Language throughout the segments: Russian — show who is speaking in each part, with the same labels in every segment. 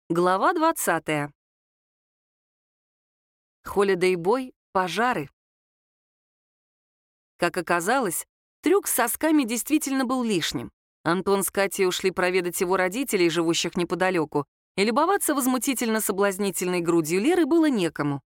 Speaker 1: Глава 20. Holiday Boy. Пожары. Как оказалось, трюк с сосками действительно был лишним. Антон с Катей ушли проведать его родителей, живущих неподалеку, и любоваться возмутительно соблазнительной грудью Леры было некому.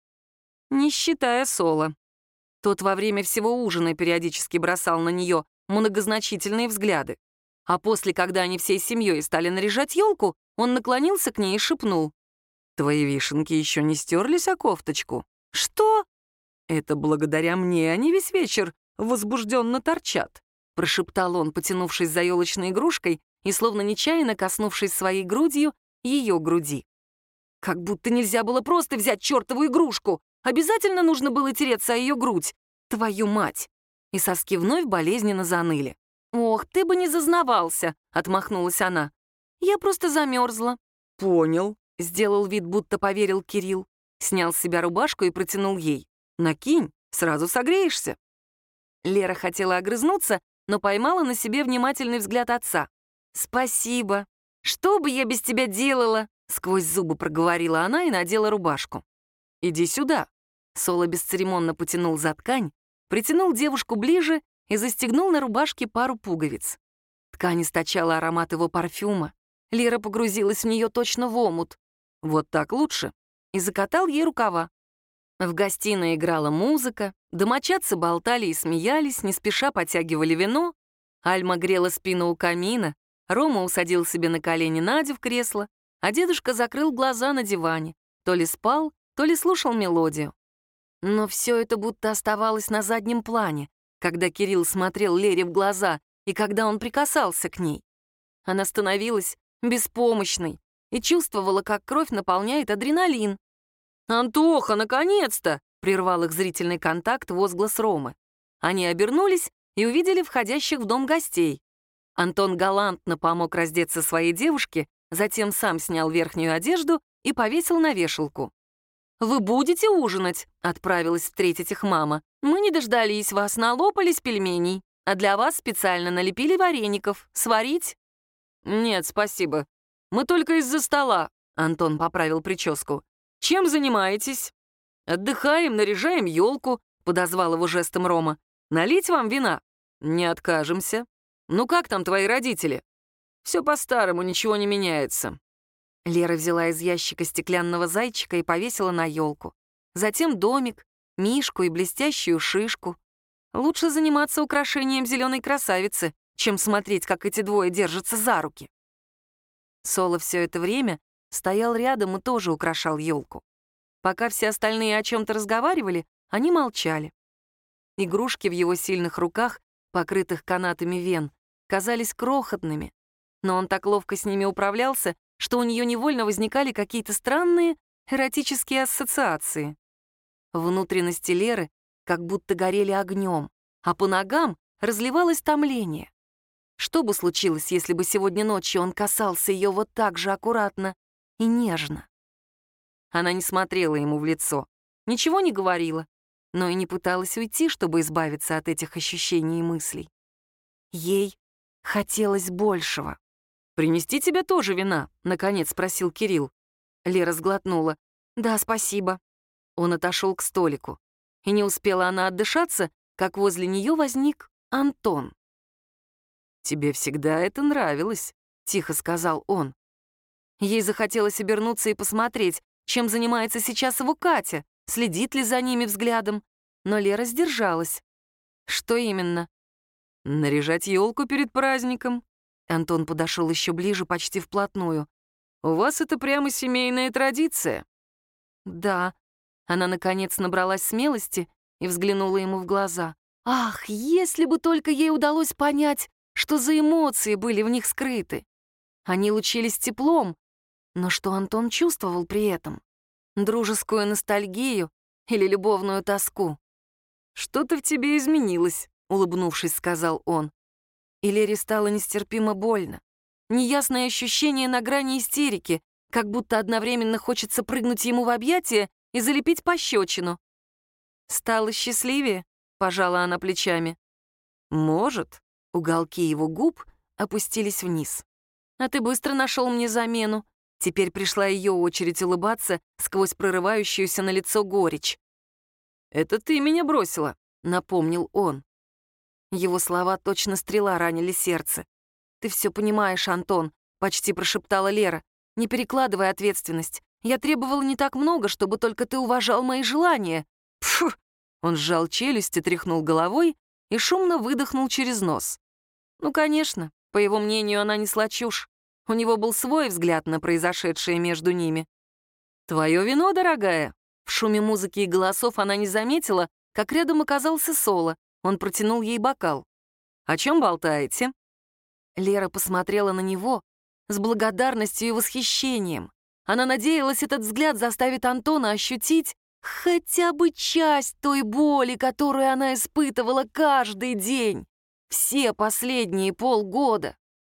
Speaker 1: Не считая Соло. Тот во время всего ужина периодически бросал на нее многозначительные взгляды. А после, когда они всей семьей стали наряжать елку, он наклонился к ней и шепнул: «Твои вишенки еще не стерлись о кофточку?» «Что?» «Это благодаря мне они весь вечер возбужденно торчат», прошептал он, потянувшись за елочной игрушкой и словно нечаянно коснувшись своей грудью ее груди. «Как будто нельзя было просто взять чертову игрушку! Обязательно нужно было тереться о ее грудь! Твою мать!» И соски вновь болезненно заныли. «Ох, ты бы не зазнавался!» — отмахнулась она. «Я просто замерзла». «Понял», — сделал вид, будто поверил Кирилл. Снял с себя рубашку и протянул ей. «Накинь, сразу согреешься». Лера хотела огрызнуться, но поймала на себе внимательный взгляд отца. «Спасибо. Что бы я без тебя делала?» — сквозь зубы проговорила она и надела рубашку. «Иди сюда». Соло бесцеремонно потянул за ткань, притянул девушку ближе и застегнул на рубашке пару пуговиц. Ткань источала аромат его парфюма. Лера погрузилась в нее точно в омут. «Вот так лучше», и закатал ей рукава. В гостиной играла музыка, домочадцы болтали и смеялись, не спеша потягивали вино. Альма грела спину у камина, Рома усадил себе на колени Надю в кресло, а дедушка закрыл глаза на диване. То ли спал, то ли слушал мелодию. Но все это будто оставалось на заднем плане, когда Кирилл смотрел Лере в глаза и когда он прикасался к ней. Она становилась беспомощной и чувствовала, как кровь наполняет адреналин. «Антоха, наконец-то!» — прервал их зрительный контакт возглас Ромы. Они обернулись и увидели входящих в дом гостей. Антон галантно помог раздеться своей девушке, затем сам снял верхнюю одежду и повесил на вешалку. «Вы будете ужинать?» — отправилась встретить их мама. «Мы не дождались вас, налопались пельменей, а для вас специально налепили вареников. Сварить?» «Нет, спасибо. Мы только из-за стола», — Антон поправил прическу. «Чем занимаетесь?» «Отдыхаем, наряжаем елку», — подозвал его жестом Рома. «Налить вам вина?» «Не откажемся». «Ну как там твои родители?» «Все по-старому, ничего не меняется». Лера взяла из ящика стеклянного зайчика и повесила на елку. Затем домик, мишку и блестящую шишку. Лучше заниматься украшением зеленой красавицы, чем смотреть, как эти двое держатся за руки. Соло все это время стоял рядом и тоже украшал елку. Пока все остальные о чем-то разговаривали, они молчали. Игрушки в его сильных руках, покрытых канатами вен, казались крохотными, но он так ловко с ними управлялся, что у нее невольно возникали какие-то странные эротические ассоциации. Внутренности Леры как будто горели огнем, а по ногам разливалось томление. Что бы случилось, если бы сегодня ночью он касался ее вот так же аккуратно и нежно? Она не смотрела ему в лицо, ничего не говорила, но и не пыталась уйти, чтобы избавиться от этих ощущений и мыслей. Ей хотелось большего. «Принести тебе тоже вина?» — наконец спросил Кирилл. Лера сглотнула. «Да, спасибо». Он отошел к столику. И не успела она отдышаться, как возле нее возник Антон. «Тебе всегда это нравилось», — тихо сказал он. Ей захотелось обернуться и посмотреть, чем занимается сейчас его Катя, следит ли за ними взглядом. Но Лера сдержалась. «Что именно?» «Наряжать елку перед праздником». Антон подошел еще ближе, почти вплотную. «У вас это прямо семейная традиция». «Да». Она, наконец, набралась смелости и взглянула ему в глаза. Ах, если бы только ей удалось понять, что за эмоции были в них скрыты. Они лучились теплом, но что Антон чувствовал при этом? Дружескую ностальгию или любовную тоску? «Что-то в тебе изменилось», — улыбнувшись, сказал он. И Лере стало нестерпимо больно. Неясное ощущение на грани истерики, как будто одновременно хочется прыгнуть ему в объятия и залепить пощечину. «Стало счастливее?» — пожала она плечами. «Может». Уголки его губ опустились вниз. «А ты быстро нашел мне замену. Теперь пришла ее очередь улыбаться сквозь прорывающуюся на лицо горечь. «Это ты меня бросила», — напомнил он. Его слова точно стрела ранили сердце. «Ты все понимаешь, Антон», — почти прошептала Лера. «Не перекладывай ответственность. Я требовала не так много, чтобы только ты уважал мои желания». «Пфу!» Он сжал челюсть и тряхнул головой и шумно выдохнул через нос. Ну, конечно, по его мнению, она несла чушь. У него был свой взгляд на произошедшее между ними. «Твое вино, дорогая». В шуме музыки и голосов она не заметила, как рядом оказался Соло. Он протянул ей бокал. «О чем болтаете?» Лера посмотрела на него с благодарностью и восхищением. Она надеялась, этот взгляд заставит Антона ощутить хотя бы часть той боли, которую она испытывала каждый день, все последние полгода.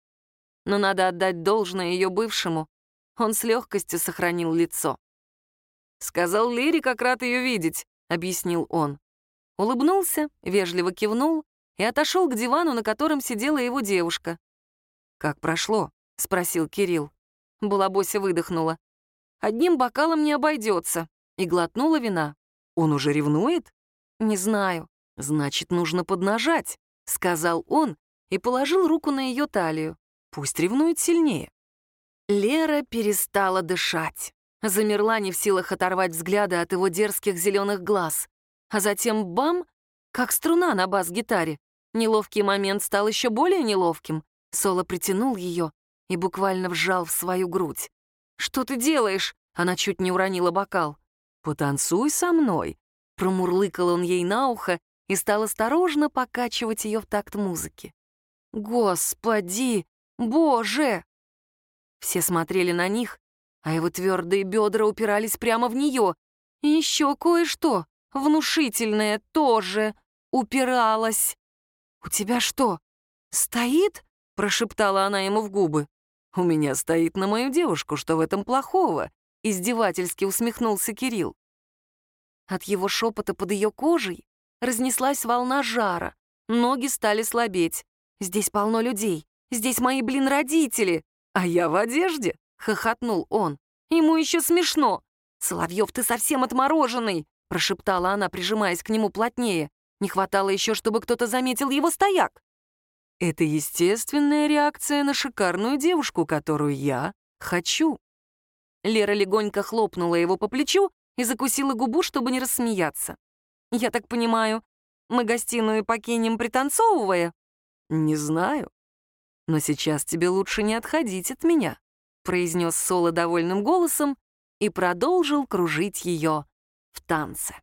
Speaker 1: Но надо отдать должное ее бывшему. Он с легкостью сохранил лицо. «Сказал Лере, как рад ее видеть», — объяснил он. Улыбнулся, вежливо кивнул и отошел к дивану, на котором сидела его девушка. «Как прошло?» — спросил Кирилл. Балабося выдохнула. «Одним бокалом не обойдется», и глотнула вина. «Он уже ревнует?» «Не знаю». «Значит, нужно поднажать», — сказал он и положил руку на ее талию. «Пусть ревнует сильнее». Лера перестала дышать. Замерла, не в силах оторвать взгляда от его дерзких зеленых глаз. А затем бам, как струна на бас-гитаре. Неловкий момент стал еще более неловким. Соло притянул ее и буквально вжал в свою грудь. «Что ты делаешь?» — она чуть не уронила бокал. «Потанцуй со мной», — промурлыкал он ей на ухо и стал осторожно покачивать ее в такт музыки. «Господи! Боже!» Все смотрели на них, а его твердые бедра упирались прямо в нее. И еще кое-что, внушительное, тоже упиралось. «У тебя что, стоит?» — прошептала она ему в губы. «У меня стоит на мою девушку, что в этом плохого?» — издевательски усмехнулся Кирилл. От его шепота под ее кожей разнеслась волна жара, ноги стали слабеть. «Здесь полно людей, здесь мои, родители!» «А я в одежде?» — хохотнул он. «Ему еще смешно!» «Соловьев, ты совсем отмороженный!» — прошептала она, прижимаясь к нему плотнее. Не хватало еще, чтобы кто-то заметил его стояк. «Это естественная реакция на шикарную девушку, которую я хочу». Лера легонько хлопнула его по плечу и закусила губу, чтобы не рассмеяться. «Я так понимаю, мы гостиную покинем, пританцовывая?» «Не знаю. Но сейчас тебе лучше не отходить от меня», — произнес Соло довольным голосом и продолжил кружить ее в танце.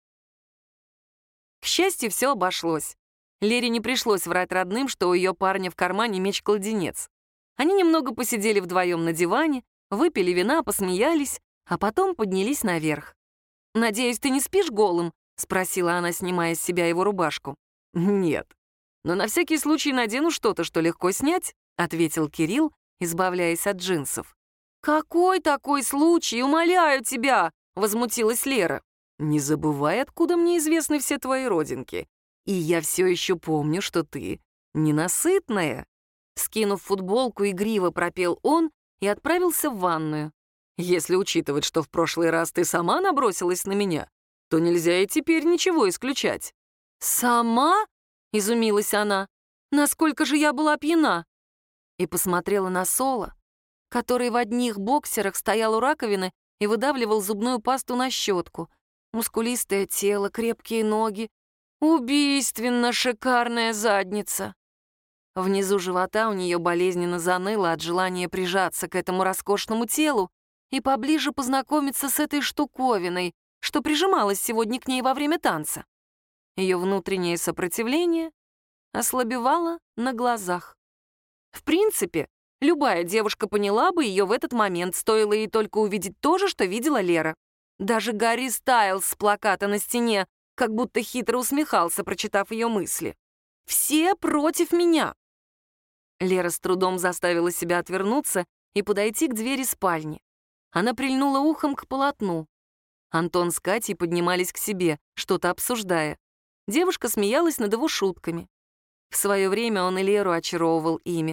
Speaker 1: К счастью, все обошлось. Лере не пришлось врать родным, что у ее парня в кармане меч-кладенец. Они немного посидели вдвоем на диване, выпили вина, посмеялись, а потом поднялись наверх. «Надеюсь, ты не спишь голым?» — спросила она, снимая с себя его рубашку. «Нет. Но на всякий случай надену что-то, что легко снять», — ответил Кирилл, избавляясь от джинсов. «Какой такой случай? Умоляю тебя!» — возмутилась Лера. «Не забывай, откуда мне известны все твои родинки. И я все еще помню, что ты ненасытная». Скинув футболку, игриво пропел он и отправился в ванную. «Если учитывать, что в прошлый раз ты сама набросилась на меня, то нельзя и теперь ничего исключать». «Сама?» — изумилась она. «Насколько же я была пьяна?» И посмотрела на Соло, который в одних боксерах стоял у раковины и выдавливал зубную пасту на щетку. Мускулистое тело, крепкие ноги. Убийственно шикарная задница. Внизу живота у нее болезненно заныло от желания прижаться к этому роскошному телу и поближе познакомиться с этой штуковиной, что прижималась сегодня к ней во время танца. Ее внутреннее сопротивление ослабевало на глазах. В принципе, любая девушка поняла бы ее в этот момент, стоило ей только увидеть то же, что видела Лера. Даже Гарри Стайлз с плаката на стене как будто хитро усмехался, прочитав ее мысли. «Все против меня!» Лера с трудом заставила себя отвернуться и подойти к двери спальни. Она прильнула ухом к полотну. Антон с Катей поднимались к себе, что-то обсуждая. Девушка смеялась над его шутками. В свое время он и Леру очаровывал ими.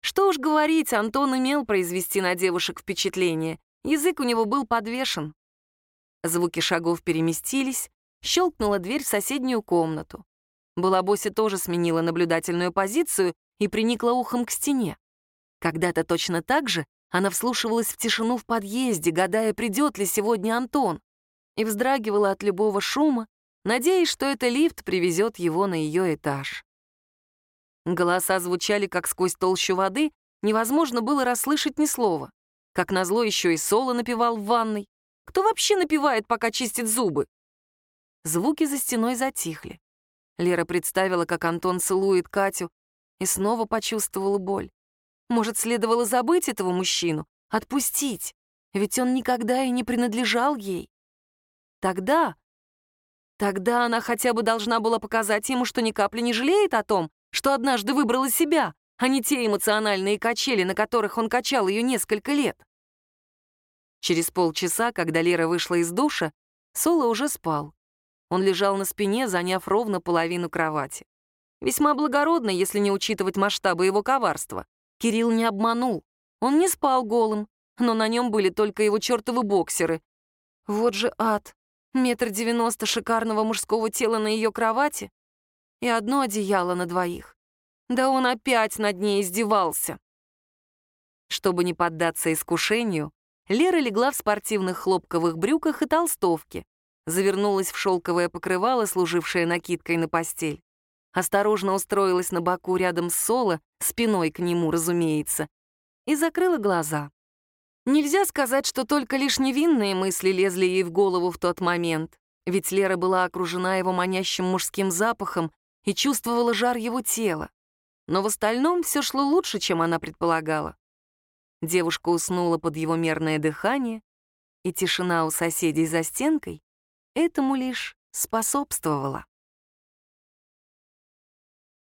Speaker 1: Что уж говорить, Антон имел произвести на девушек впечатление. Язык у него был подвешен. Звуки шагов переместились, щелкнула дверь в соседнюю комнату. Балабося тоже сменила наблюдательную позицию и приникла ухом к стене. Когда-то точно так же она вслушивалась в тишину в подъезде, гадая, придет ли сегодня Антон, и вздрагивала от любого шума, надеясь, что это лифт привезет его на ее этаж. Голоса звучали, как сквозь толщу воды, невозможно было расслышать ни слова. Как назло, еще и Соло напевал в ванной. Кто вообще напевает, пока чистит зубы? Звуки за стеной затихли. Лера представила, как Антон целует Катю, и снова почувствовала боль. Может, следовало забыть этого мужчину, отпустить, ведь он никогда и не принадлежал ей. Тогда она хотя бы должна была показать ему, что ни капли не жалеет о том, что однажды выбрала себя, а не те эмоциональные качели, на которых он качал ее несколько лет. Через полчаса, когда Лера вышла из душа, Соло уже спал. Он лежал на спине, заняв ровно половину кровати. Весьма благородно, если не учитывать масштабы его коварства. Кирилл не обманул. Он не спал голым, но на нем были только его чертовы боксеры. Вот же ад. 1,90 м шикарного мужского тела на ее кровати и одно одеяло на двоих. Да он опять над ней издевался. Чтобы не поддаться искушению, Лера легла в спортивных хлопковых брюках и толстовке, завернулась в шелковое покрывало, служившее накидкой на постель, осторожно устроилась на боку рядом с Соло, спиной к нему, разумеется, и закрыла глаза. Нельзя сказать, что только лишь невинные мысли лезли ей в голову в тот момент, ведь Лера была окружена его манящим мужским запахом и чувствовала жар его тела. Но в остальном все шло лучше, чем она предполагала. Девушка уснула под его мерное дыхание, и тишина у соседей за стенкой этому лишь способствовала.